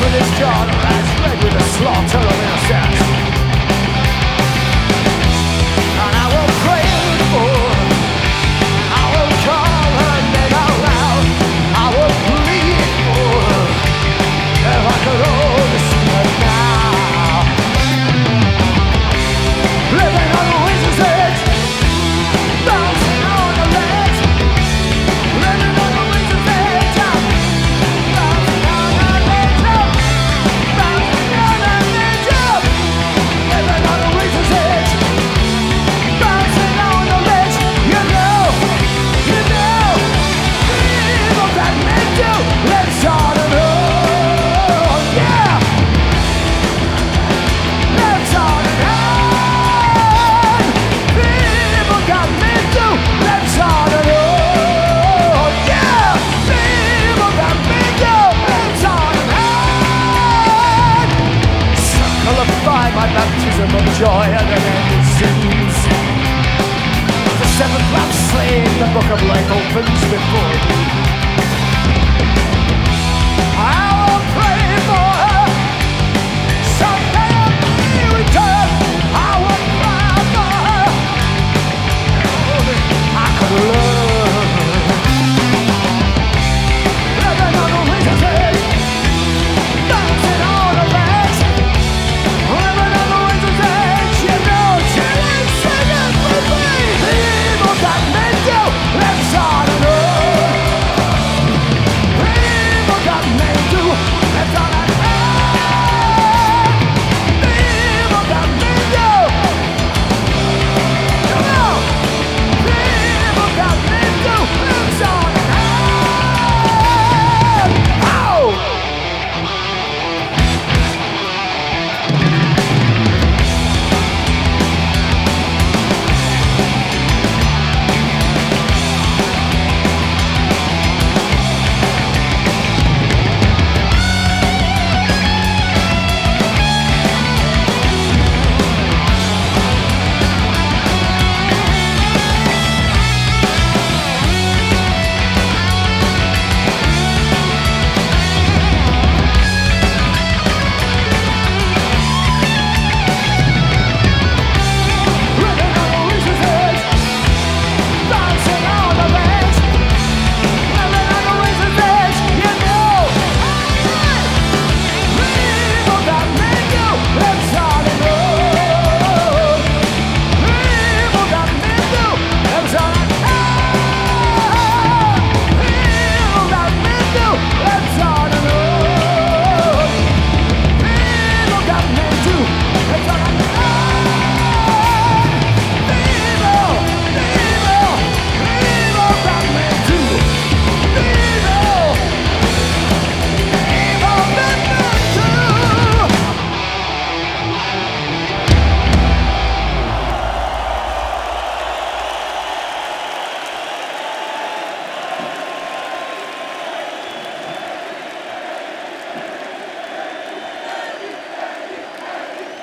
with his gun, as red with the slaughter of innocence. And I will pray for, I will call her name out loud, I will plead for her, if I could only see her now. Living on the razor's edge, bouncing on the ledge. Living on the razor's edge, bouncing on the ledge, bouncing on the ledge. Living on the razor's edge, bouncing on the ledge. You know, people that men do. Let's on and on, yeah. Let's on and on. People got men do. Let's on and on, yeah. People got men do. Let's on and on. Circle of fire, my baptism of joy and an ended sins. The seventh lamp slain, the book of life opens before me.